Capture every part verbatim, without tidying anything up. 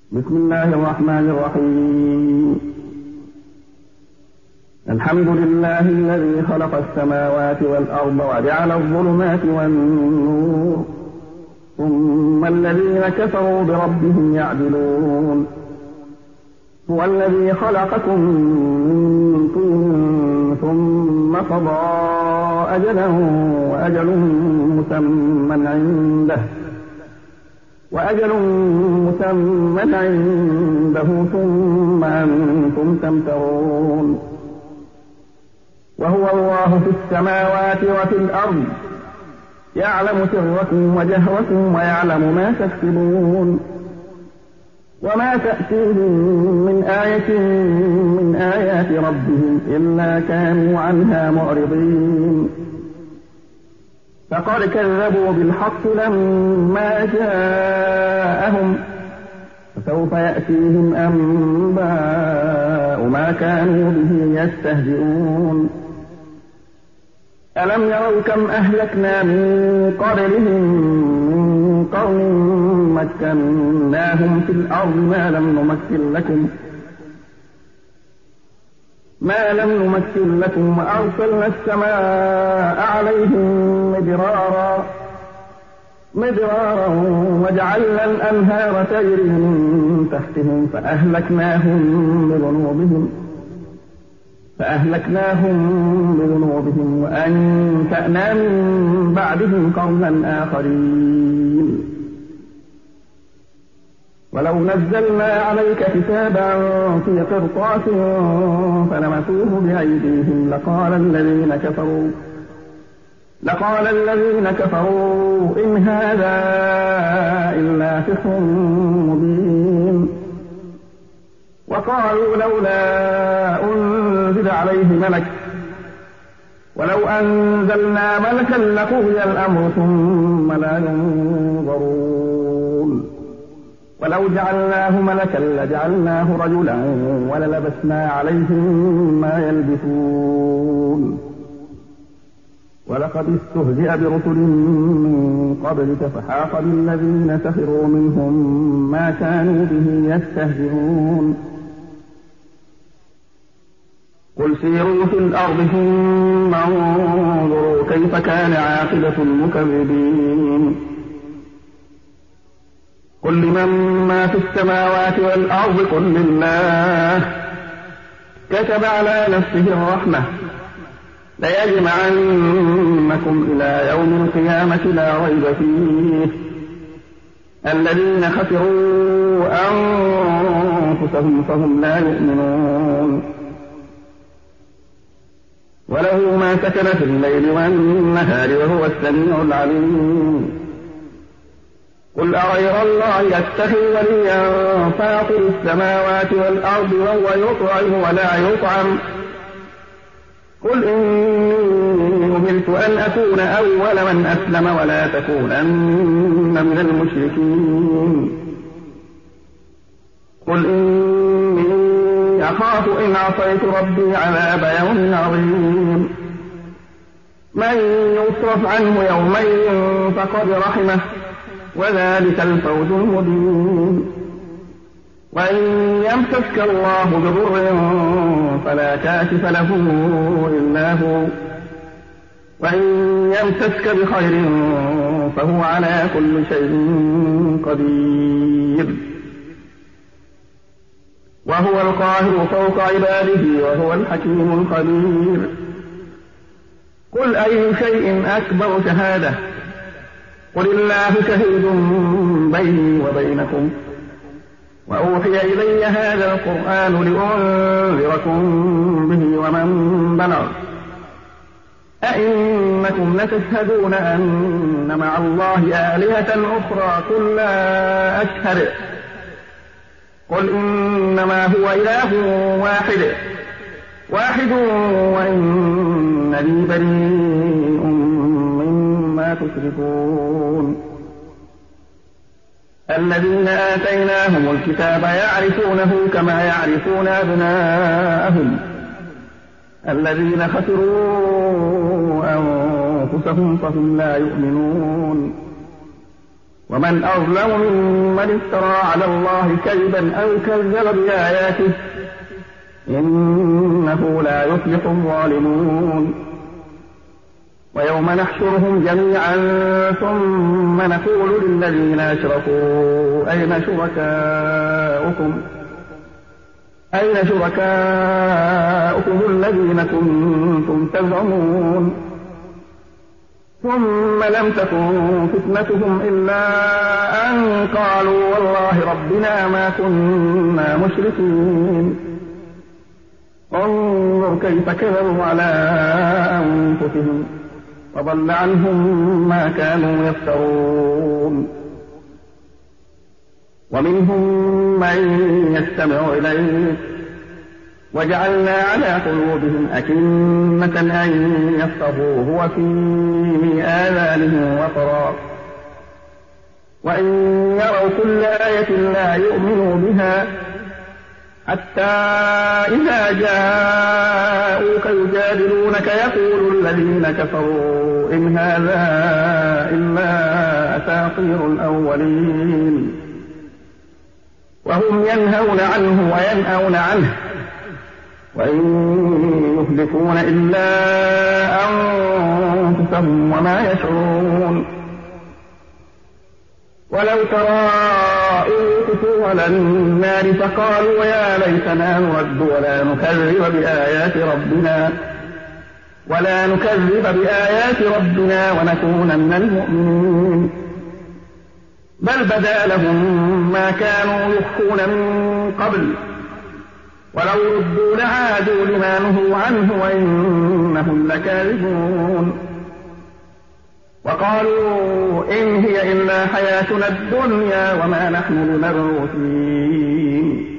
بسم الله الرحمن الرحيم. الحمد لله الذي خلق السماوات والأرض وجعل الظلمات والنور ثم الذين كفروا بربهم يعدلون. هو الذي خلقكم من طين ثم قضى أجلا وأجل مسمى عنده وأجل مسمى عنده ثم أنتم تمترون. وهو الله في السماوات وفي الأرض يعلم سركم وجهركم ويعلم ما تكسبون. وما تأتيهم من آية من آيات ربهم إلا كانوا عنها معرضين. فقد كذبوا بالحق لما جاءهم فسوف يأتيهم أنباء ما كانوا به يستهزئون. ألم يروا كم أهلكنا من قبلهم من قرن مكناهم في الأرض ما لم نمكن لكم ما لم نمكن لكم وأرسلنا السماء عليهم مدرارا مدرارا وجعلنا الأنهار تجري من تحتهم فأهلكناهم بذنوبهم فأهلكناهم بذنوبهم وأنشأنا من بعدهم قوما آخرين. ولو نزلنا عليك كتابا في قرطاس فلمسوه بأيديهم لقال الذين كفروا لقال الذين كفروا إن هذا إلا سحر مبين. وقالوا لولا أنزل عليه ملك ولو أنزلنا ملكا لقضي الأمر ثم لا ينظرون. ولو جعلناه ملكا لجعلناه رجلا وللبسنا عليهم ما يلبسون. ولقد استهزئ برسل من قبلك فحاق بالذين سخروا منهم ما كانوا به يستهزئون. قل سيروا في الأرض ثم انظروا كيف كان عاقبة المكذبين. قل لمن ما في السماوات والأرض قل لله كتب على نفسه الرحمة ليجمعنكم إلى يوم القيامة لا ريب فيه الذين خسروا أنفسهم فهم لا يؤمنون. وله ما سكن في الليل والنهار وهو السميع العليم. قل أغير الله يتخذ وليا فاطر السماوات والأرض وهو يطعم ولا يطعم قل إني أمرت أن أكون أول من أسلم ولا تكونن من المشركين. قل إني أخاف إن عصيت ربي عذاب يوم عظيم. من يصرف عنه يومئذ فقد رحمه وذلك الفوز المبين. وإن يمسسك الله بضر فلا كاشف له إلا هو وإن يمسسك بخير فهو على كل شيء قدير. وهو القاهر فوق عباده وهو الحكيم الخبير. قل أي شيء أكبر شهادة قل الله شهيد بيني وبينكم وأوحي إلي هذا القرآن لأنذركم به ومن بلغ أئنكم لتشهدون أن مع الله آلهة أخرى قل لا أشهد قل إنما هو إله واحد واحد وإنني بريء مما تشركون. الذين آتيناهم الكتاب يعرفونه كما يعرفون أبناءهم الذين خسروا أنفسهم فهم لا يؤمنون. ومن أظلم ممن افترى على الله كذبا أو كذب بآياته إنه لا يفلح الظالمون ويوم نحشرهم جميعا ثم نقول للذين أشركوا أين شركاؤكم أين شركاؤكم الذين كنتم تزعمون ثم لم تكن فتنتهم إلا أن قالوا والله ربنا ما كنا مشركين انظر كيف كذبوا على أنفسهم وضل عنهم ما كانوا يفترون ومنهم من يستمع إليك وجعلنا على قلوبهم أكنة أن يفقهوه وفي آذانهم وقرا وإن يروا كل آية لا يؤمنوا بها حتى إذا جاءوك يجادلونك يقول الذين كفروا إن هذا إلا أساطير الأولين وهم ينهون عنه وينأون عنه وإن يهلكون إلا أنفسهم وما يشعرون ولو ترى إن وقفوا على النار فقالوا يا ليتنا نرد ولا نكذب بآيات ربنا ولا نكذب بآيات ربنا ونكون من المؤمنين بل بدا لهم ما كانوا يخفون من قبل ولو ردوا لعادوا لما نهوا عنه وإنهم لكاذبون وقالوا إن هي إلا حياتنا الدنيا وما نحن بمبعوثين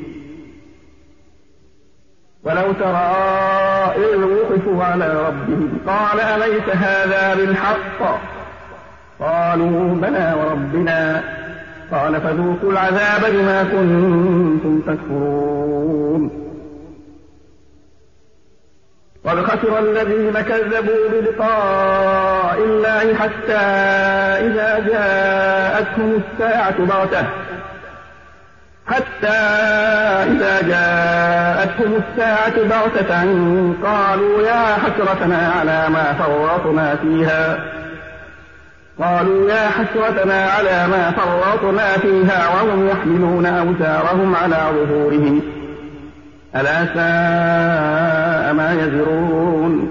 ولو ترى إذ وقفوا على ربهم قال أليس هذا بالحق قالوا بلى وربنا قال فذوقوا العذاب بما كنتم تكفرون قد خسر الذين كذبوا بلقاء الله حتى إذا جاءتهم الساعة بغتة حتى إذا جاءتهم الساعة بغتة قالوا يا حسرتنا على ما فرطنا فيها قالوا يا حسرتنا على ما فرطنا فيها وهم يحملون أوزارهم على ظهورهم ألا ساء ما يزرون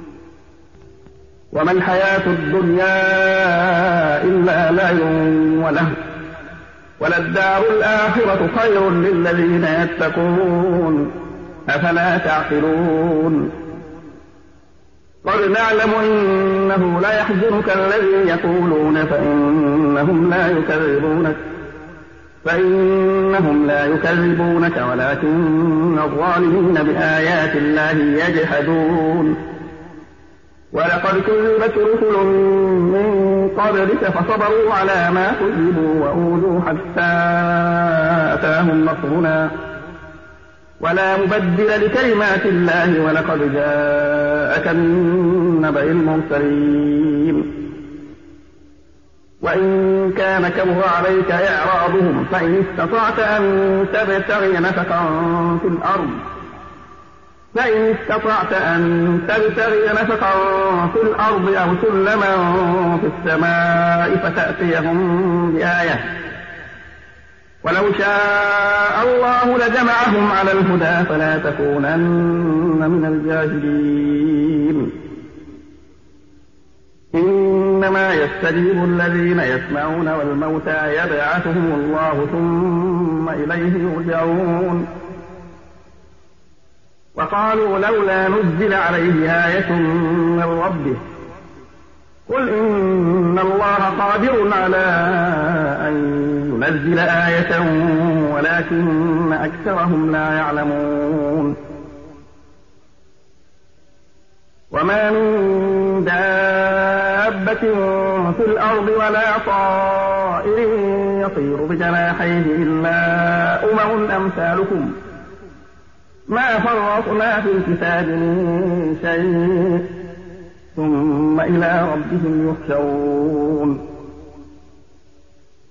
وما الحياة الدنيا إلا لعب ولهو وللدار الآخرة خير للذين يتقون أفلا تعقلون قد نعلم إنه ليحزنك الذي يقولون فإنهم لا يكذبونك فإنهم لا يكذبونك ولكن الظالمين بآيات الله يجحدون ولقد كذبت رسل من قبلك فصبروا على ما كذبوا وأوذوا حتى أتاهم نصرنا ولا مبدل لكلمات الله ولقد جاءك من نبأ المرسلين وإن كان كبر عليك إعراضهم فإن استطعت أن تبتغي نفقا في الأرض فإن استطعت أن تبتغي نفقا في الأرض أو سلما في السماء فتأتيهم بآية ولو شاء الله لجمعهم على الهدى فلا تكونن من الجاهلين إنما يستجيب الذين يسمعون والموتى يبعثهم الله ثم إليه يرجعون وقالوا لولا نزل عليه آية من ربه قل إن الله قادر على أن ينزل آية ولكن أكثرهم لا يعلمون وما من دابة في الأرض ولا طائر يطير بجناحيه إلا أمم أمثالكم ما فرطنا في الكتاب من شيء ثم إلى ربهم يحشرون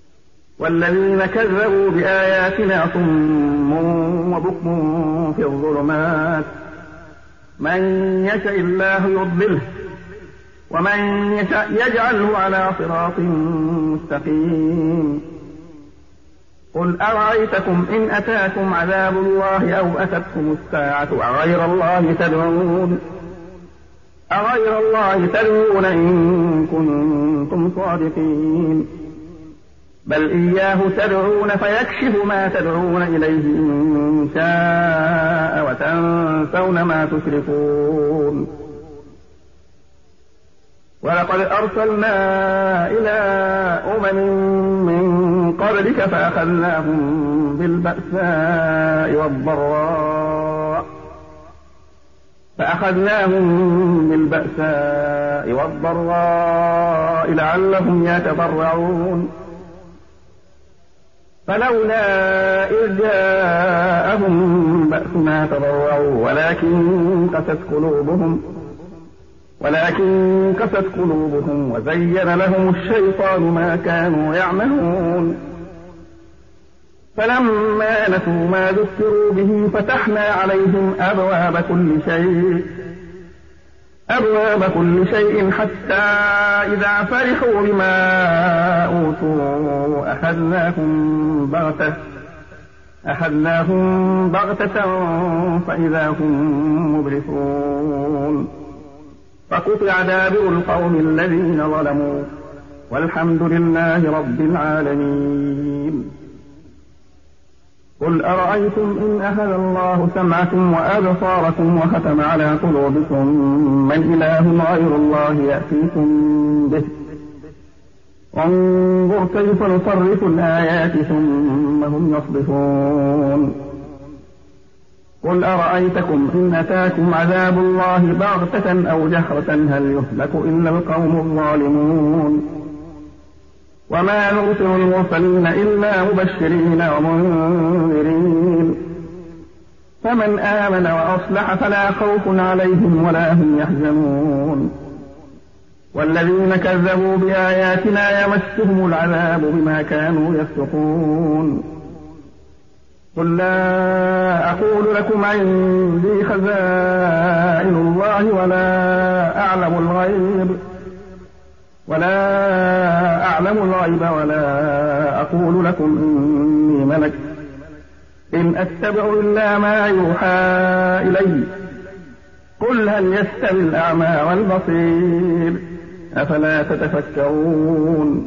والذين كذبوا بآياتنا صم وبكم في الظلمات من يشاء الله يضلله ومن يشاء يجعله على صراط مستقيم. قل أرأيتكم إن أتاكم عذاب الله أو أتتكم الساعة أغير الله تدعون أغير الله تدعون إن كنتم صادقين بل إياه تدعون فيكشف ما تدعون إليه إن شاء وتنسون ما تشركون. ولقد أرسلنا إلى أمم من قبلك فأخذناهم بالبأساء والضراء فأخذناهم بالبأساء والضراء لعلهم يتضرعون فلولا إذ جاءهم بأسنا تضرعوا ولكن قست قلوبهم ولكن قست قلوبهم وزين لهم الشيطان ما كانوا يعملون فلما نسوا ما ذكروا به فتحنا عليهم أبواب كل شيء أبواب كل شيء حتى إذا فرحوا بما أوتوا أخذناهم بغتة أخذناهم بغتة فإذا هم مبلسون فقطع دابر القوم الذين ظلموا والحمد لله رب العالمين. قل أرأيتم إن أخذ الله سمعكم وأبصاركم وختم على قلوبكم من إله غير الله يأتيكم به انظر كيف نصرف الآيات ثم هم يصدفون. قل أرأيتكم إن أتاكم عذاب الله بغتة أو جهرة هل يهلك إلا القوم الظالمون وما نرسل المرسلين إلا مبشرين ومنذرين فمن آمن وأصلح فلا خوف عليهم ولا هم يحزنون والذين كذبوا بآياتنا يمسهم العذاب بما كانوا يفسقون. قل لا أقول لكم عندي خزائن الله ولا أعلم الغيب ولا أعلم الغيب ولا أقول لكم إني ملك إن أتبع إلا ما يوحى إلي قل هل يستوي الأعمى والبصير أفلا تتفكرون.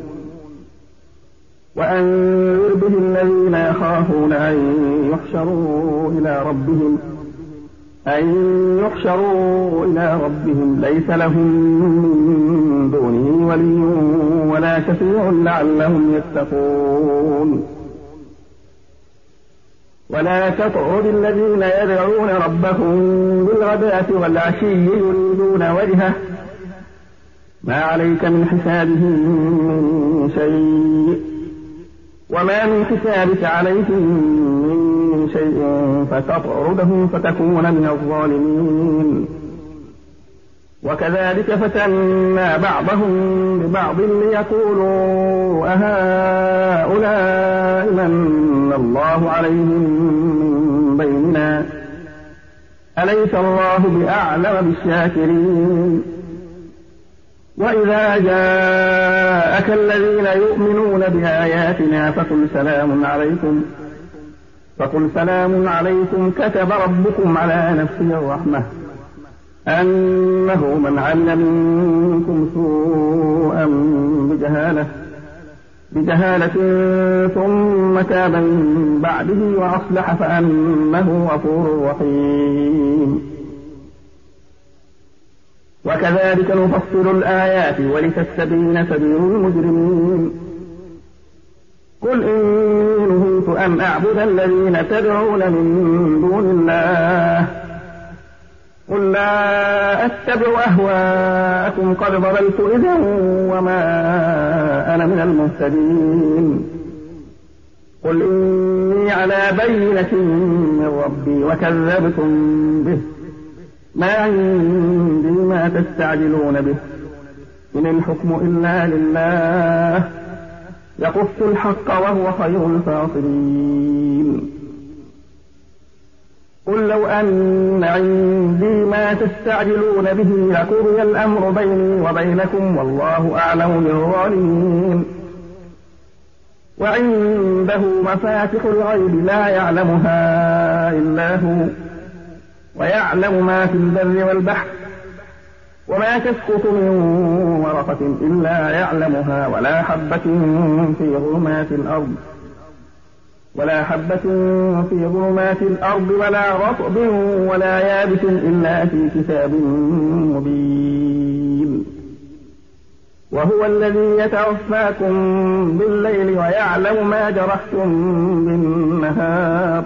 وأنذر به الذين يخافون أن يحشروا إلى ربهم أن يحشروا إلى ربهم ليس لهم من دونه ولي ولا شفيع لعلهم يتقون. ولا تطعد الذين يدعون ربهم بالغداة والعشي يريدون وجهه ما عليك من حسابهم من شيء وما من حسابك عليهم من شيء فتطردهم فتكون من الظالمين. وكذلك فتنا بعضهم ببعض ليقولوا أهؤلاء من الله عليهم من بيننا أليس الله بأعلم بالشاكرين. وإذا جاءك الذين يؤمنون بآياتنا فقل سلام عليكم فقل سلام عليكم كتب ربكم على نفسه الرحمة أنه من عمل منكم سوءا بجهالة بجهالة ثم تاب من بعده وأصلح فأنه غفور رحيم. وكذلك نفصل الآيات ولتستبين سبيل المجرمين. قل إني نهيت أن أعبد الذين تدعون من دون الله قل لا أتبع أهواءكم قد ضللت إذا وما أنا من المهتدين. قل إني على بينة من ربي وكذبتم به ما عندي ما تستعجلون به إن الحكم إلا لله يقص الحق وهو خير الفاصلين قل لو أن عندي ما تستعجلون به لقضي الأمر بيني وبينكم والله أعلم بالظالمين وعنده مفاتح الغيب لا يعلمها إلا هو ويعلم ما في البر والبحر وما تسقط من ورقة إلا يعلمها ولا حبة في ظلمات الأرض ولا حبة في ظلمات الأرض ولا رطب ولا يابس إلا في كتاب مبين وهو الذي يتوفاكم بالليل ويعلم ما جرحتم بالنهار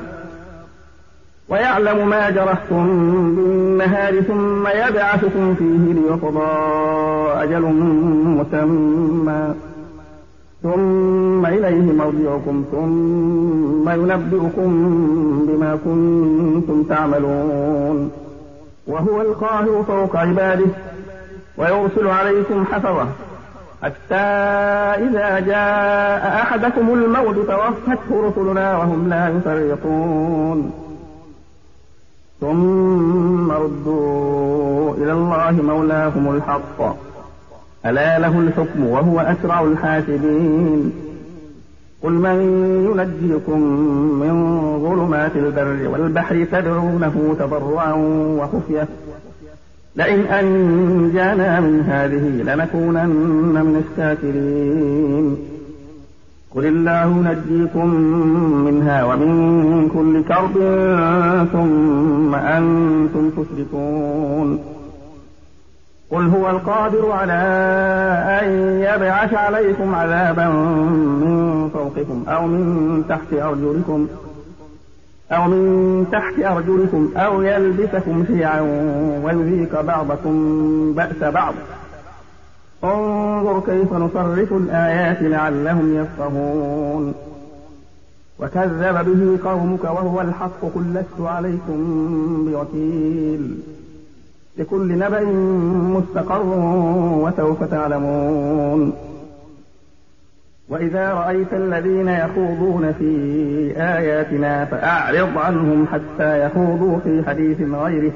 ويعلم ما جرحتم بالنهار ثم يبعثكم فيه ليقضى أجل مسمى ثم إليه مرجعكم ثم ينبئكم بما كنتم تعملون وهو القاهر فوق عباده ويرسل عليكم حفظة حتى إذا جاء أحدكم الموت توفته رسلنا وهم لا يفرطون ثم ردوا إلى الله مولاهم الحق ألا له الحكم وهو أسرع الحاسبين قل من ينجيكم من ظلمات البر والبحر تدعونه تضرعا وخفية لئن أنجانا من هذه لنكونن من الشاكرين قل الله ينجيكم منها ومن كل كرب ثم أنتم تشركون قل هو القادر على أن يبعث عليكم عذابا من فوقكم أو من تحت أرجلكم أو من تحت أرجلكم أو يلبسكم شيعا ويذيق بعضكم بأس بعض انظر كيف نصرف الآيات لعلهم يفقهون وكذب به قومك وهو الحق قل لست عليكم بوكيل لكل نبأ مستقر وسوف تعلمون وإذا رأيت الذين يخوضون في آياتنا فأعرض عنهم حتى يخوضوا في حديث غيره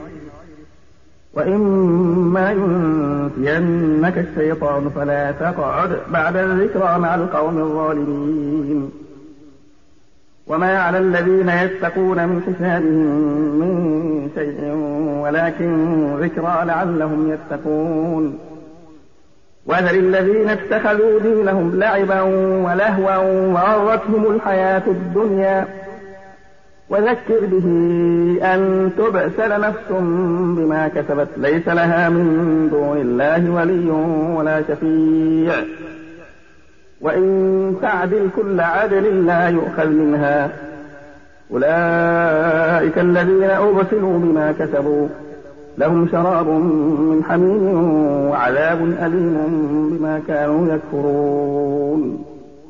وإما ينسينك الشيطان فلا تقعد بعد الذكرى مع القوم الظالمين وما على الذين يتقون من حسابهم من شيء ولكن ذكرى لعلهم يتقون وذر الذين اتخذوا دينهم لعبا ولهوا وغرتهم الحياة الدنيا وذكر به أن تبسل نفس بما كسبت ليس لها من دون الله ولي ولا شفيع وإن تعدل كل عدل لا يؤخذ منها أولئك الذين أبسلوا بما كسبوا لهم شراب من حميم وعذاب أليم بما كانوا يكفرون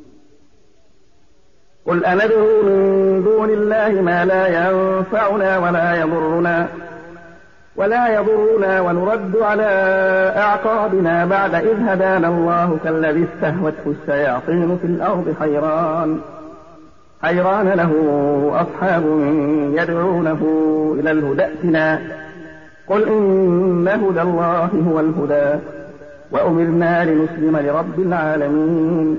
قل أندعو من دون الله ما لا ينفعنا ولا يضرنا ولا يضرنا ونرد على أعقابنا بعد إذ هدانا الله كالذي استهوته الشياطين في الأرض حيران حيران له أصحاب يدعونه إلى الهدى ائتنا قل إن هدى الله هو الهدى وأمرنا لنسلم لرب العالمين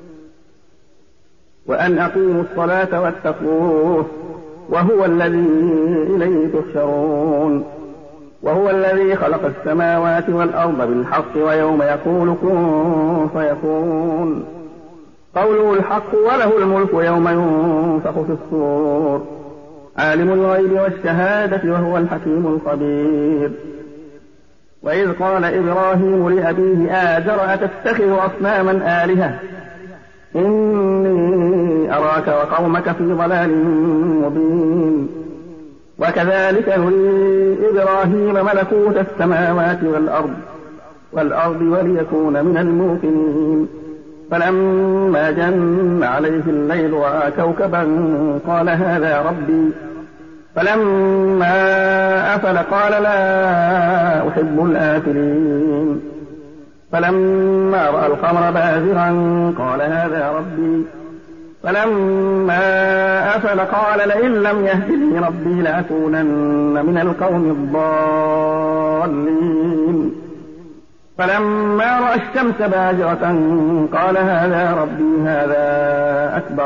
وأن أقيموا الصلاة واتقوه وهو الذي إليه تحشرون وهو الذي خلق السماوات والأرض بالحق ويوم يقول كن فيكون قوله الحق وله الملك يوم ينفخ في الصور عالم الغيب والشهادة وهو الحكيم الخبير وإذ قال إبراهيم لأبيه آزر أتتخذ أصناما آلهة إني أراك وقومك في ضلال مبين وكذلك نري إبراهيم ملكوت السماوات والأرض والأرض وليكون من الموقنين فلما جن عليه الليل رأى كوكبا قال هذا ربي فلما أفل قال لا أحب الآفلين فلما رأى القمر بازغا قال هذا ربي فلما أفل قال لئن لم يهدني ربي لأكونن من القوم الضالين فلما رأى الشمس بازغة قال هذا ربي هذا أكبر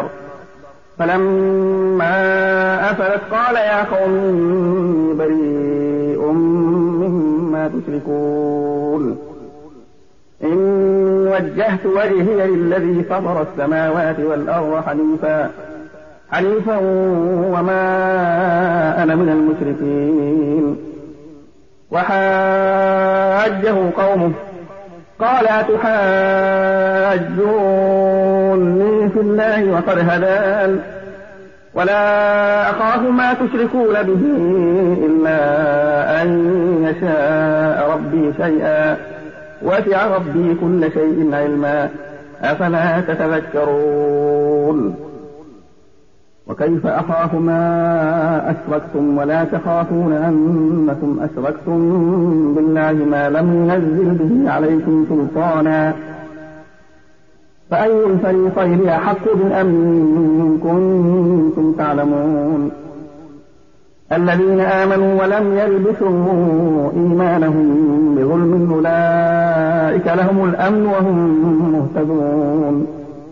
فلما أفلت قال يا قوم إني بريء مما تشركون إني وجهت وجهي للذي فطر السماوات والأرض حنيفا حنيفا وما أنا من المشركين وحاجه قومه قال أتحاجوني في الله وقد هدان ولا أخاف ما تشركون به إلا أن يشاء ربي شيئا وسع ربي كل شيء علما أفلا تتذكرون وكيف أخاف ما أشركتم ولا تخافون أنكم أشركتم بالله ما لم ينزل به عليكم سلطانا فأي الفريقين أحق بالأمن كنتم تعلمون الذين آمنوا ولم يلبسوا إيمانهم بظلم أولئك لهم الأمن وهم مهتدون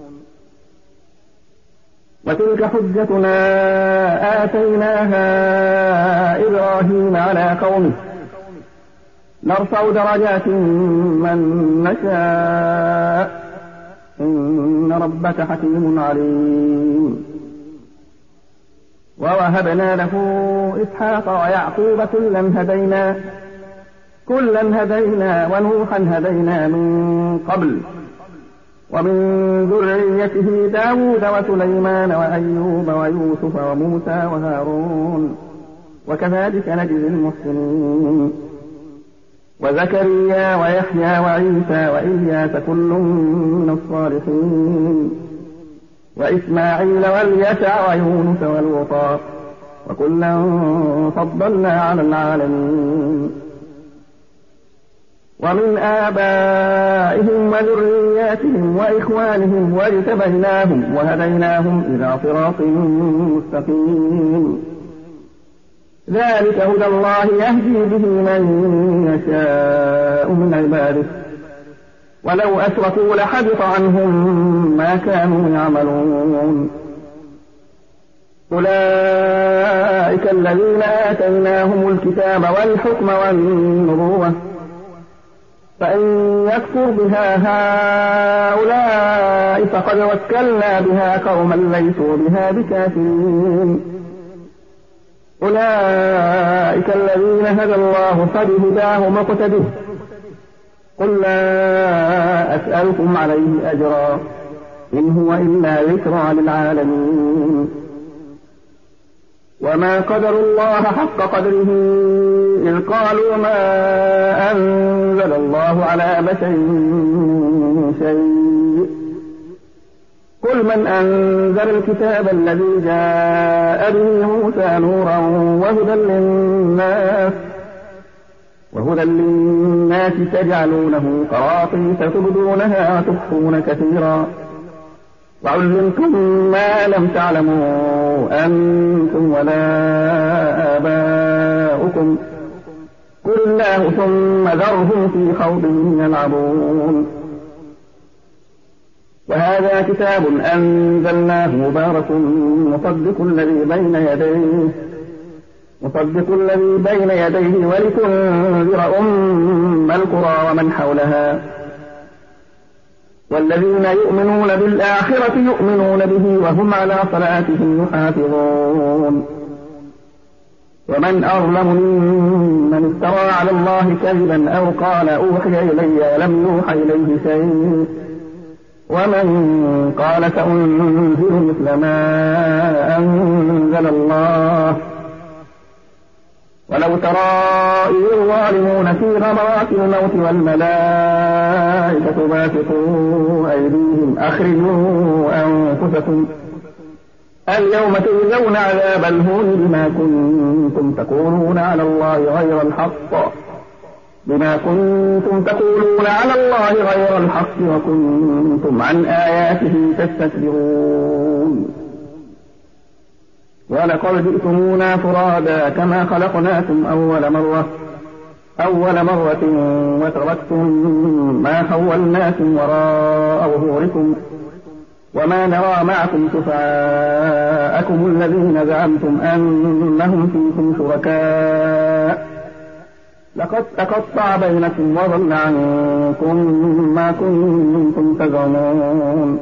وتلك حجتنا آتيناها إبراهيم على قومه نرفع درجات من نشاء إن ربك حكيم عليم ووهبنا له إسحاق ويعقوب كلا هدينا كلا هدينا ونوحا هدينا من قبل ومن ذريته داود وسليمان وأيوب ويوسف وموسى وهارون وكذلك نجزي المحسنين وزكريا ويحيى وعيسى وإلياس كل من الصالحين وإسماعيل واليسع ويونس والوطا وكلا فضلنا على العالمين ومن آبائهم وذرياتهم وإخوانهم واجتبيناهم وهديناهم إلى صراط مستقيم ذلك هدى الله يهدي به من يشاء من عباده ولو أشركوا لحبط عنهم ما كانوا يعملون أولئك الذين آتيناهم الكتاب والحكم والنبوة فإن يكفر بها هؤلاء فقد وكلنا بها قوما ليسوا بها بكافرين أولئك الذين هدى الله فبهداه مقتده قل لا أسألكم عليه أجرا إن هو إلا ذكرى للعالمين وما قدروا الله حق قدره إذ قالوا ما أنزل الله على بشر من شيء قل من أنزل الكتاب الذي جاء به موسى نورا وهدى للناس وهدى للناس تجعلونه قراطيس تبدونها وتخفون كثيرا وعلمتم ما لم تعلموا أنتم ولا آباؤكم قل الله ثم ذرهم في خوضهم يلعبون وهذا كتاب أنزلناه مبارك مصدق الذي بين يديه مصدق الذي بين يديه ولتنذر أم القرى ومن حولها والذين يؤمنون بالآخرة يؤمنون به وهم على صلاتهم يحافظون ومن أظلم ممن افترى على الله كذبا أو قال أوحي إلي ولم يوحى إليه شيء ومن قال سأنزل مثل ما أنزل الله ولو ترى إذ الظالمون في غمرات الموت والملائكة باسطوا أيديهم أخرجوا أنفسكم اليوم تجزون عذاب الهون بما كنتم تقولون على الله غير الحق بما كنتم تقولون على الله غير الحق وكنتم عن آياته تستكبرون ولقد جئتمونا فرادا كما خلقناكم أول مرة أول مرة وتركتم ما خولناكم وراء ظهوركم وما نرى معكم شفعاءكم الذين زعمتم أنهم فيكم شركاء لقد تقطع بينكم وضل عنكم ما كنتم تزعمون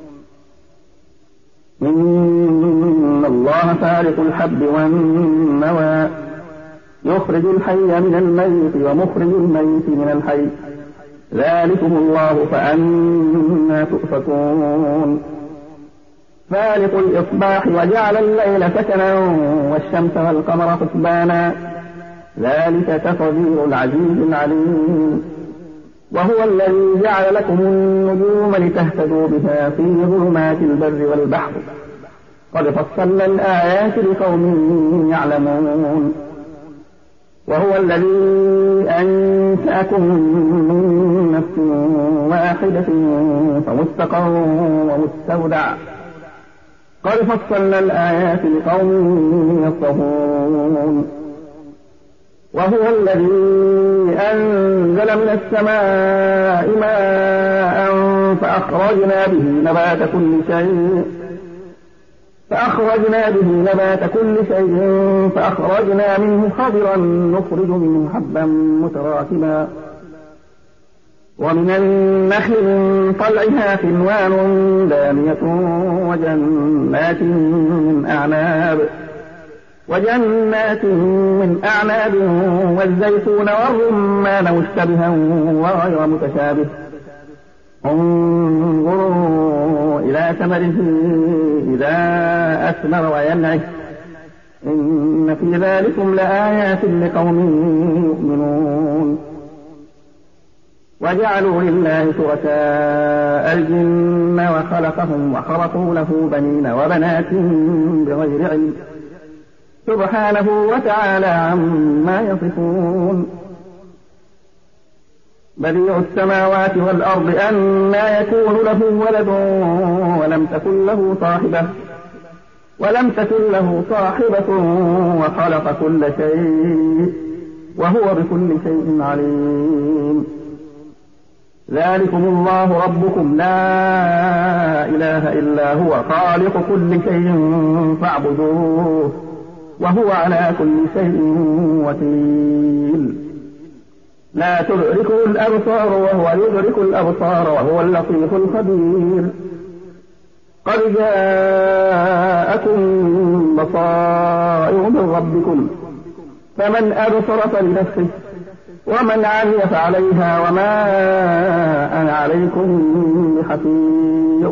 إن الله فارق الحب والنوى يخرج الحي من الميت ومخرج الميت من الحي ذلكم الله فأنى تؤفكون فالق الإصباح وجعل الليل سكنا والشمس والقمر حسبانا ذلك تقدير العزيز العليم وهو الذي جعل لكم النجوم لتهتدوا بها في ظلمات البر والبحر قد فصلنا الآيات لقوم يعلمون وهو الذي أنشأكم من نفس واحدة فمستقر ومستودع قد فصلنا الآيات لقوم يفقهون وهو الذي أنزل من السماء ماء فأخرجنا به نبات كل شيء فأخرجنا به نبات كل شيء فأخرجنا منه خضرا نخرج منه حبا متراكبا ومن النخل من طلعها كنوان دانية وجنات من أعناب وجنات من أعناب والزيتون والرمان مشتبها وغير متشابه انظروا إلى ثمره إذا أثمر وينعه إن في ذلكم لآيات لقوم يؤمنون وجعلوا لله شركاء الجن وخلقهم وخرقوا له بنين وبنات بغير علم سبحانه وتعالى عما يصفون بديع السماوات والأرض أنى يكون له ولد ولم تكن له صاحبة ولم تكن له صاحبة وخلق كل شيء وهو بكل شيء عليم ذلكم الله ربكم لا إله إلا هو خالق كل شيء فاعبدوه وهو على كل شيء وكيل لا تدركه الأبصار وهو يدرك الأبصار وهو اللطيف الخبير قد جاءكم بصائر من ربكم فمن أبصر فلنفسه ومن عمي فعليها وما أنا عليكم بحفيظ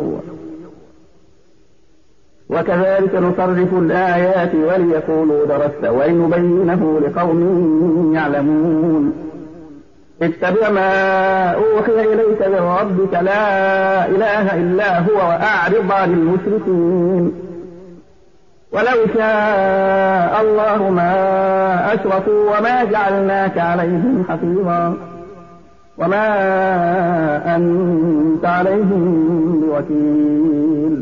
وكذلك نصرف الآيات وليقولوا درست ولنبينه لقوم يعلمون اتبع ما أوحي إليك من ربك لا إله إلا هو وأعرض عن المشركين ولو شاء الله ما أشركوا وما جعلناك عليهم حفيظا وما أنت عليهم بوكيل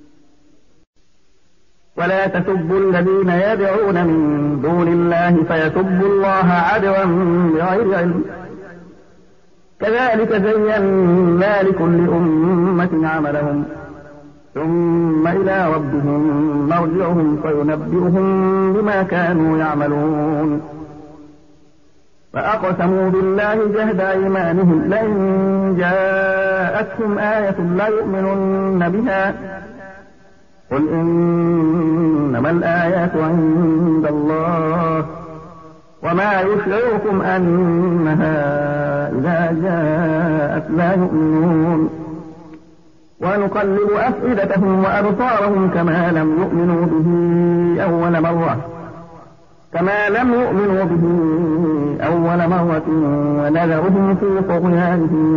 ولا تسبوا الذين يدعون من دون الله فيسبوا الله عدوا بغير علم كذلك زينا لكل أمة عملهم ثم إلى ربهم مرجعهم فينبئهم بما كانوا يعملون فأقسموا بالله جهد أيمانهم لئن جاءتهم آية لا يؤمنن بها قل إنما الآيات عند الله وما يشعركم أنها إذا جاءت لا يؤمنون ونقلب أفئدتهم وأبصارهم كما لم يؤمنوا به أول مرة كما لم يؤمنوا به أول مرة ونذرهم في طغيانهم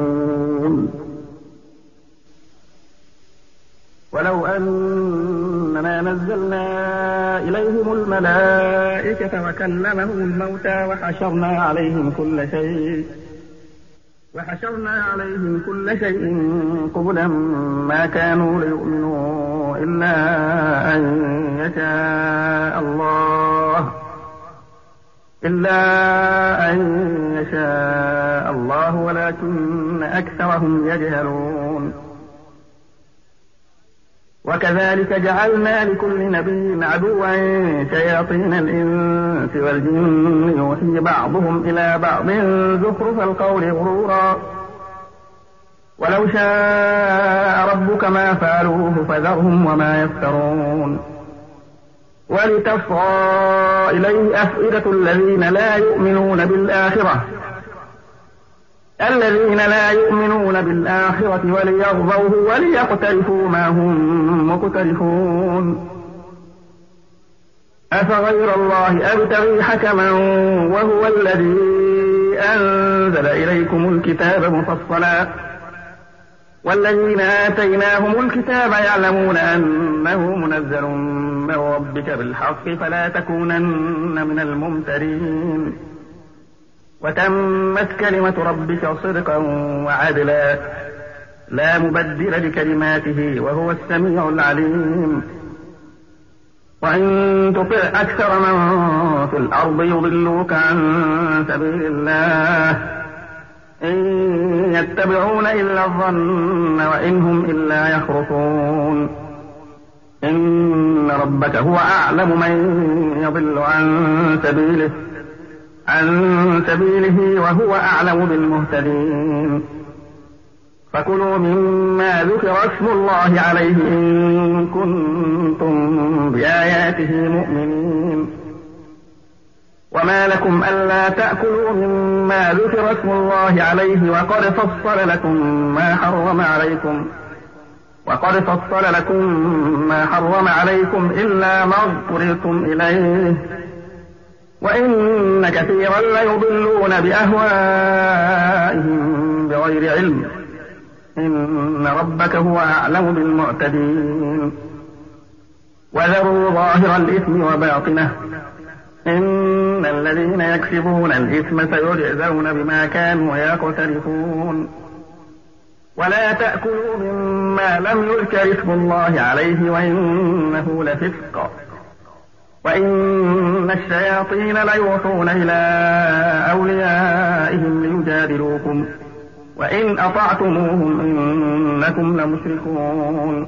يعمهون ولو أن إننا نزلنا إليهم الملائكة وكلمهم الموتى وحشرنا عليهم كل شيء وحشرنا عليهم كل شيء قبلا ما كانوا ليؤمنوا إلا أن يشاء الله إلا أن يشاء الله ولكن أكثرهم يجهلون. وكذلك جعلنا لكل نبي عدوا شياطين الإنس والجن يوحي بعضهم إلى بعض زخرف القول غرورا ولو شاء ربك ما فعلوه فذرهم وما يفترون. ولتصغى إليه أفئدة الذين لا يؤمنون بالآخرة الذين لا يؤمنون بالآخرة وليرضوه وليقترفوا ما هم مقترفون. أفغير الله أبتغي حكما وهو الذي أنزل إليكم الكتاب مفصلا والذين آتيناهم الكتاب يعلمون أنه منزل من ربك بالحق فلا تكونن من الممترين. وتمت كلمة ربك صدقا وعدلا لا مبدل لكلماته وهو السميع العليم. وإن تطع أكثر من في الأرض يضلوك عن سبيل الله إن يتبعون إلا الظن وإن هم إلا يخرصون. إن ربك هو أعلم من يضل عن سبيله عن سبيله وهو أعلم بالمهتدين. فكلوا مما ذكر اسم الله عليه إن كنتم بآياته مؤمنين. وما لكم ألا تأكلوا مما ذكر اسم الله عليه وقد فصل لكم ما حرم عليكم وقد فصل لكم ما حرم عليكم إلا ما اضطررتم إليه وإن كثيرا ليضلون بأهوائهم بغير علم إن ربك هو أعلم بالمعتدين. وذروا ظاهر الإثم وباطنه إن الذين يكسبون الإثم سيجزون بما كانوا يقترفون. ولا تأكلوا مما لم يذكر اسم الله عليه وإنه لفسق وإن الشياطين ليوحون إلى أوليائهم ليجادلوكم وإن أطعتموهم إنكم لمشركون.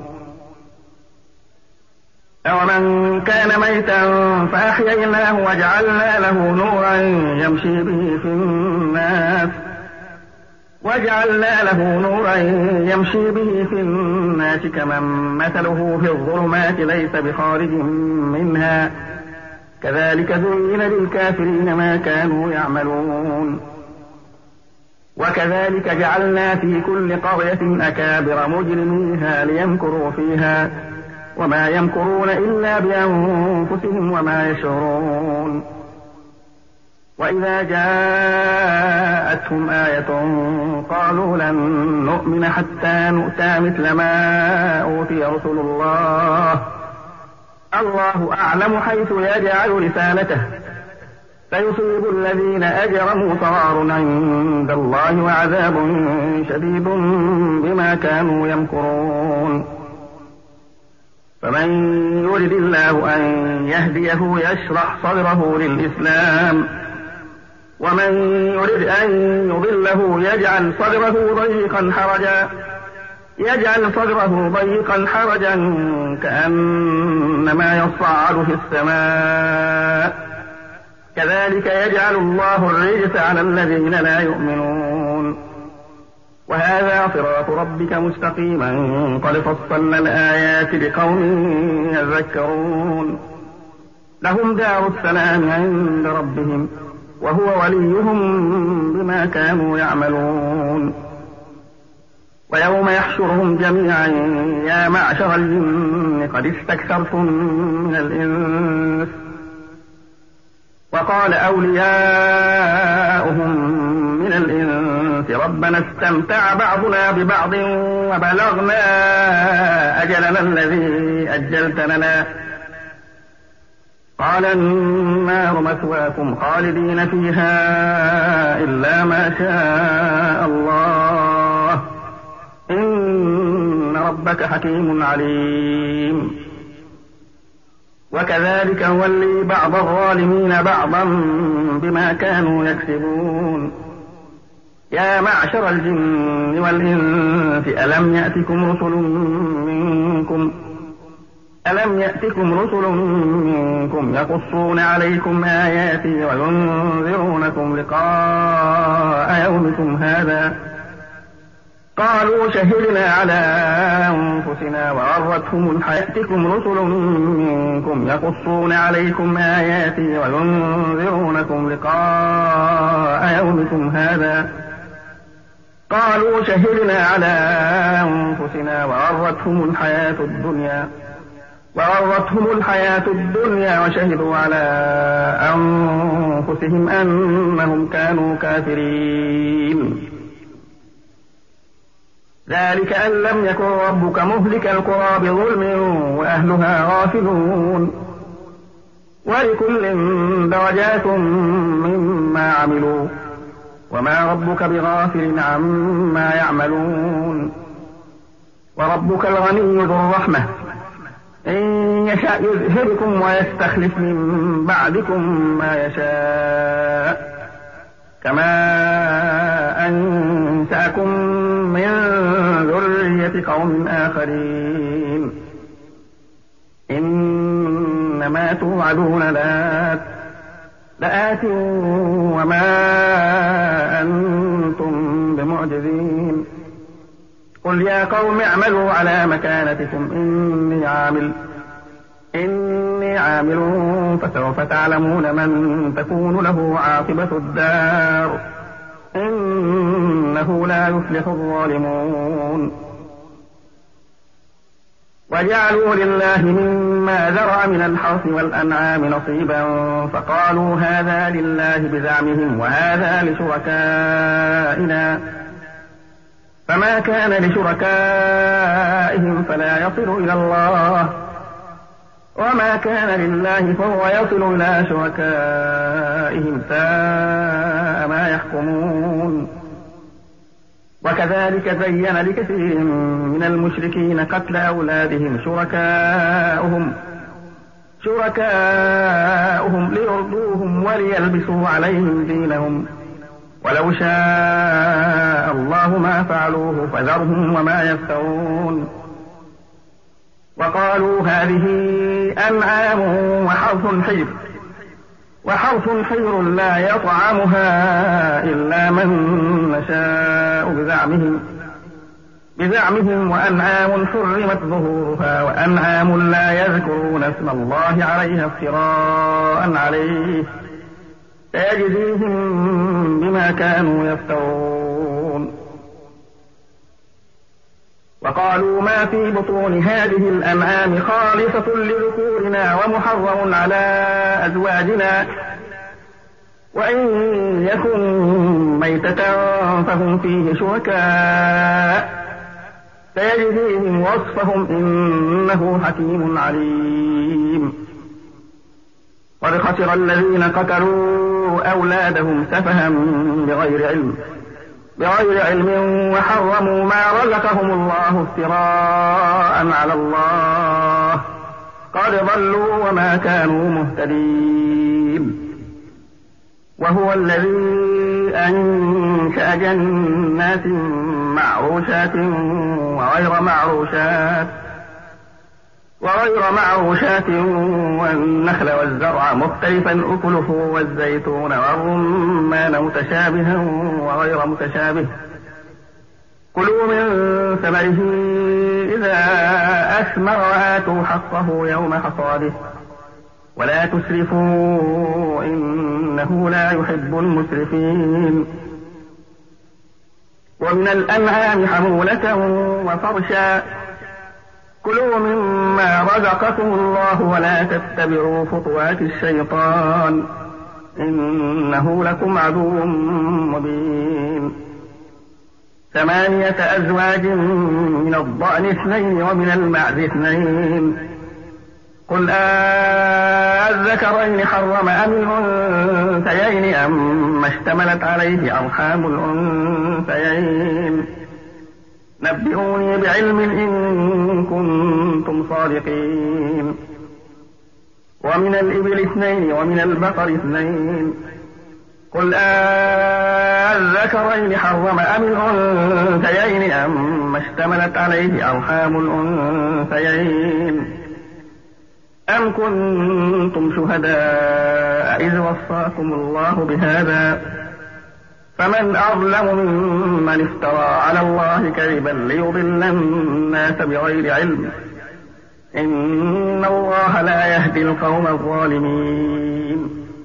أومن كان ميتا فأحييناه وجعلنا له نورا يمشي به في الناس وجعلنا له نورا يمشي به في الناس كمن مثله في الظلمات ليس بخارج منها كذلك زين للكافرين ما كانوا يعملون. وكذلك جعلنا في كل قرية أكابر مجرميها ليمكروا فيها وما يمكرون إلا بأنفسهم وما يشعرون. وإذا جاءتهم آية قالوا لن نؤمن حتى نؤتى مثل ما أوتي رسل الله الله أعلم حيث يجعل رسالته فيصيب الذين أجرموا صغار عند الله وعذاب شديد بما كانوا يمكرون. فمن يرد الله أن يهديه يشرح صدره للإسلام ومن يرد أن يضله يجعل صدره ضيقا حرجا يجعل صدره ضيقا حرجا كأنما يصعد في السماء كذلك يجعل الله الرجس على الذين لا يؤمنون. وهذا صراط ربك مستقيما قد فصلنا الآيات لقوم يذكرون. لهم دار السلام عند ربهم وهو وليهم بما كانوا يعملون. ويوم يحشرهم جميعا يا معشر الجن قد استكثرتم من الإنس وقال أولياؤهم من الإنس ربنا استمتع بعضنا ببعض وبلغنا أجلنا الذي أجلت لنا قال النار مثواكم خالدين فيها إلا ما شاء الله إن ربك حكيم عليم. وكذلك نولي بعض الظالمين بعضا بما كانوا يكسبون. يا معشر الجن والإنس ألم يأتكم رسل منكم ألم يأتكم رسل منكم يقصون عليكم آياتي وينذرونكم لقاء يومكم هذا قالوا شهدنا على أنفسنا وغرتهم يأتكم رسل منكم يقصون عليكم آياتي وينذرونكم لقاء يومكم هذا قالوا شهدنا على أنفسنا وغرتهم الحياة الدنيا وغرتهم الحياة الدنيا وشهدوا على أنفسهم أنهم كانوا كافرين. ذلك أن لم يكن ربك مهلك القرى بظلم وأهلها غافلون ولكل درجات مما عملوا وما ربك بغافل عما يعملون. وربك الغني ذو الرحمة إن يشاء يذهبكم ويستخلف من بعدكم ما يشاء كما أنشأكم من ذرية قوم آخرين إنما توعدون لآت لآت وما أنتم بمعجزين. قل يا قوم اعملوا على مكانتكم إني عامل إني عامل فسوف تعلمون من تكون له عاقبة الدار إنه لا يفلح الظالمون. وجعلوا لله مما ذرأ من الحرث والأنعام نصيبا فقالوا هذا لله بزعمهم وهذا لشركائنا فما كان لشركائهم فلا يصل إلى الله وما كان لله فهو يصل إلى شركائهم ساء ما يحكمون. وكذلك زين لكثير من المشركين قتل أولادهم شركاؤهم شركاؤهم ليرضوهم وليلبسوا عليهم دينهم ولو شاء الله ما فعلوه فذرهم وما يفترون. وقالوا هذه أنعام وحرث حجر وحرث حجر لا يطعمها إلا من نشاء بزعمهم بزعمهم وأنعام حرمت ظهورها وأنعام لا يذكرون اسم الله عليها افتراء عليه سيجزيهم بما كانوا يفترون. وقالوا ما في بطون هذه الأنعام خالصة لذكورنا ومحرم على أزواجنا وإن يكن ميتة فهم فيه شركاء سيجزيهم وصفهم إنه حكيم عليم. قد خسر الذين قتلوا أولادهم سفها بغير علم بغير علم وحرموا ما رزقهم الله افتراء على الله قد ضلوا وما كانوا مهتدين. وهو الذي أنشأ جنات معروشات وغير معروشات وغير معروشات والنخل والزرع مختلفا أكله والزيتون والرمان متشابها وغير متشابه كلوا من ثمره إذا أثمر وآتوا حقه يوم حصاده ولا تسرفوا إنه لا يحب المسرفين. ومن الأنعام حمولة وفرشا كلوا مما رزقكم الله ولا تتبعوا خطوات الشيطان إنه لكم عدو مبين. ثمانية أزواج من الضأن اثنين ومن المعز اثنين قل أذكرين حرم أم الأنثيين أم اشتملت عليه أرحام الأنثيين نبئوني بعلم إن كنتم صادقين ومن الإبل اثنين ومن البقر اثنين قل أذكرين حرم أم الأنثيين أم اشتملت عليه أرحام الأنثيين أم كنتم شهداء إذ وصاكم الله بهذا فمن أظلم ممن افترى على الله كذبا ليضل الناس بغير علم إن الله لا يهدي القوم الظالمين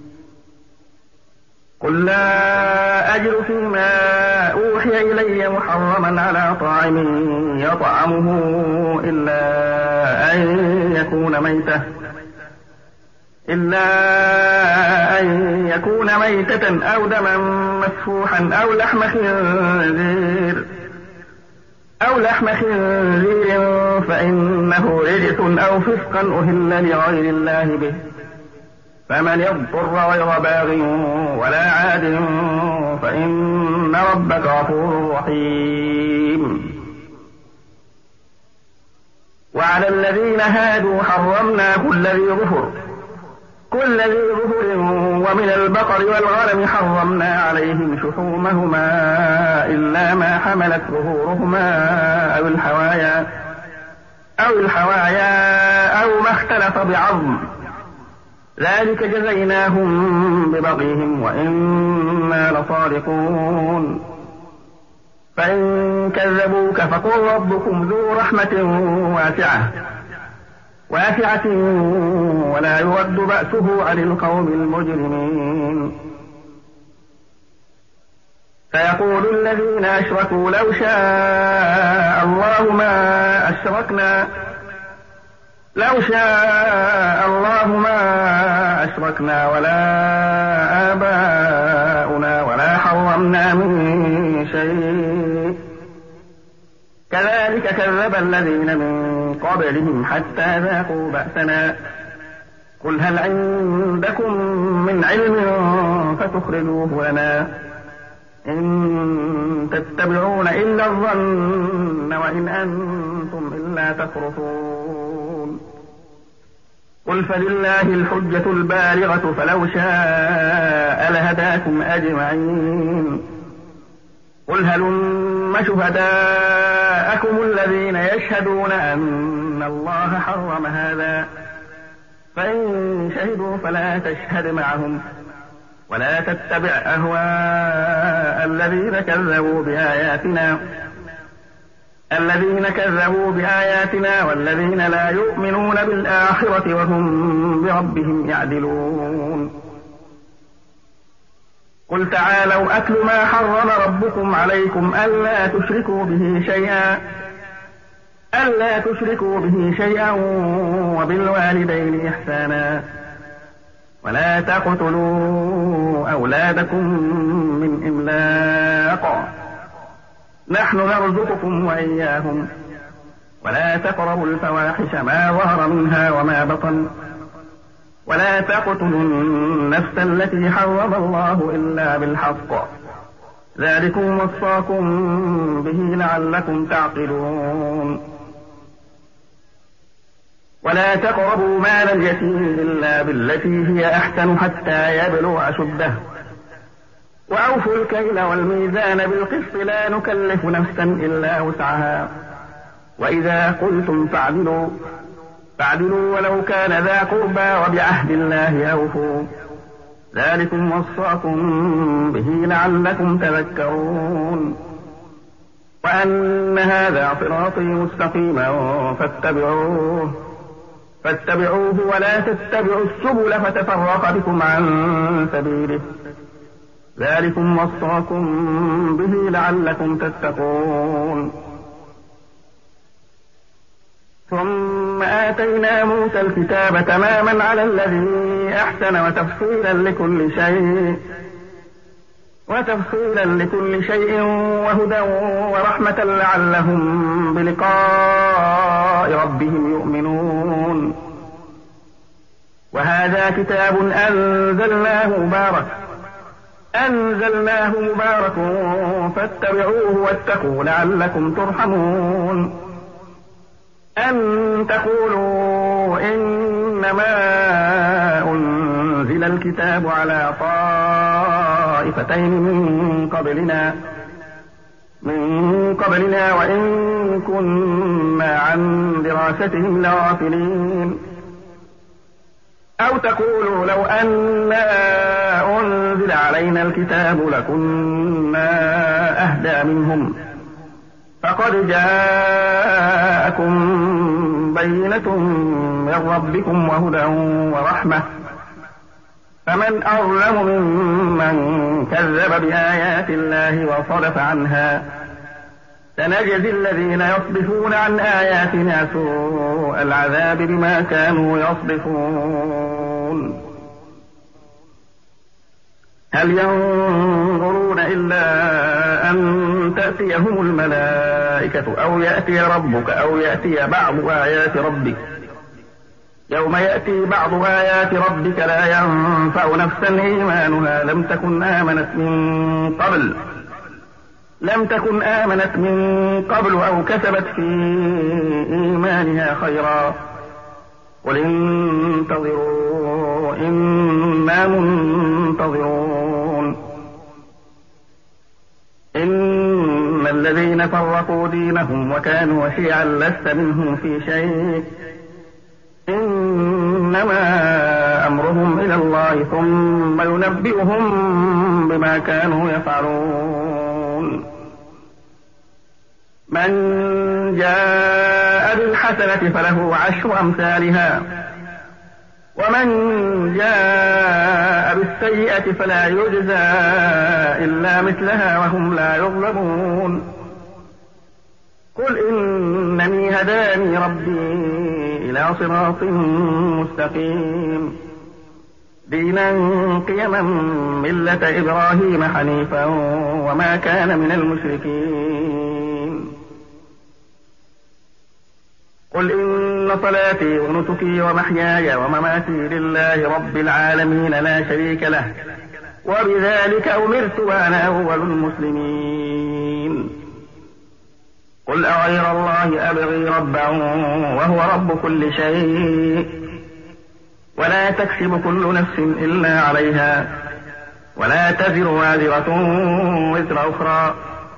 قل لا أجد فيما أوحي إلي محرما على طاعم يطعمه إلا أن يكون ميتة إلا أن يكون ميتة أو دما مسفوحا أو لحم خنزير أو لحم خنزير فإنه رجس أو فسقا أهل لغير الله به فمن يضطر غير باغ ولا عاد فإن ربك غفور رحيم وعلى الذين هادوا حرمنا كل ذي ظفر كل ذي ظفر ومن البقر والغنم حرمنا عليهم شحومهما إلا ما حملت ظهورهما أو الحوايا أو الحوايا أو ما اختلط بعظم ذلك جزيناهم ببغيهم وإنا لصادقون فإن كذبوك فقل ربكم ذو رحمة واسعة واسعة ولا يرد بأسه عن القوم المجرمين فيقول الذين أشركوا لو شاء الله ما أشركنا لو شاء الله ما أشركنا ولا آباؤنا ولا حرمنا من شيء كذلك كذب الذين من قبلهم حتى ذاقوا بأسنا قل هل عندكم من علم فتخرجوه لنا إن تتبعون إلا الظن وإن أنتم إلا تخرصون قل فلله الحجة البالغة فلو شاء لهداكم أجمعين قل هلم شهداءكم الذين يشهدون أن الله حرم هذا فإن شهدوا فلا تشهد معهم ولا تتبع أهواء الذين كذبوا بآياتنا الذين كذبوا بآياتنا والذين لا يؤمنون بالآخرة وهم بربهم يعدلون قل تعالوا أتل ما حرم ربكم عليكم ألا تشركوا به شيئا ألا تشركوا به شيئا وبالوالدين إحسانا ولا تقتلوا أولادكم من إملاق نحن نرزقكم وإياهم ولا تقربوا الفواحش ما ظهر منها وما بطن ولا تقتلوا النفس التي حرم الله إلا بالحق ذلكم وصاكم به لعلكم تعقلون ولا تقربوا مال اليتيم إلا بالتي هي أحسن حتى يبلغ أشده وأوفوا الكيل والميزان بالقسط لا نكلف نفسا إلا وسعها وإذا قلتم فاعدلوا فاعدلوا ولو كان ذا قربى وبعهد الله أوفوا ذلكم وصاكم به لعلكم تذكرون وأن هذا صراطي مستقيما فاتبعوه فاتبعوه ولا تتبعوا السبل فتفرق بكم عن سبيله ذلكم وصاكم به لعلكم تتقون ثم آتينا موسى الكتاب تماما على الذي أحسن وتفصيلا لكل شيء وتفصيلا لكل شيء وهدى ورحمة لعلهم بلقاء ربهم يؤمنون. وهذا كتاب أنزلناه مبارك أنزلناه مبارك فاتبعوه واتقوا لعلكم ترحمون. أن تقولوا إنما أنزل الكتاب على طائفتين من قبلنا من قبلنا وإن كنا عن دراستهم لغافلين. أو تقولوا لو أنا أنزل علينا الكتاب لكنا أهدى منهم فقد جاءكم بينة من ربكم وهدى ورحمة فمن أظلم ممن كذب بآيات الله وصرف عنها سنجزي الذين يصدفون عن آياتنا سوء العذاب بما كانوا يصدفون. هل ينظرون إلا أن تأتيهم الملائكة أو يأتي ربك أو يأتي بعض آيات ربك يوم يأتي بعض آيات ربك لا ينفع نفسا إيمانها لم تكن آمنت من قبل لم تكن آمنت من قبل أو كسبت في إيمانها خيرا قل انتظروا إنا منتظرون. إن الذين فرقوا دينهم وكانوا شيعا لست منهم في شيء إنما أمرهم إلى الله ثم ينبئهم بما كانوا يفعلون. من جاء بالحسنة فله عشر أمثالها ومن جاء بالسيئة فلا يجزى إلا مثلها وهم لا يظلمون. قل إنني هداني ربي إلى صراط مستقيم دينا قيما ملة إبراهيم حنيفا وما كان من المشركين. قل إن صلاتي ونسكي ومحياي ومماتي لله رب العالمين لا شريك له وبذلك أمرت وأنا أول المسلمين. قل أغير الله أبغي ربا وهو رب كل شيء ولا تكسب كل نفس إلا عليها ولا تزر وازرة وزر أخرى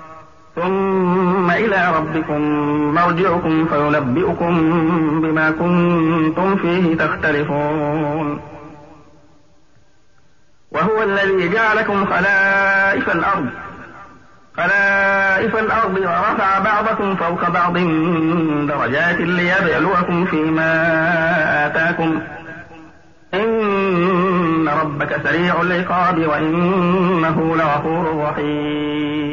ثم إلى ربكم مرجعكم فينبئكم بما كنتم فيه تختلفون. وهو الذي جعلكم خلائف الأرض خلائف الأرض ورفع بعضكم فوق بعض درجات ليبلوكم فيما آتاكم إن ربك سريع العقاب وإنه لغفور رحيم.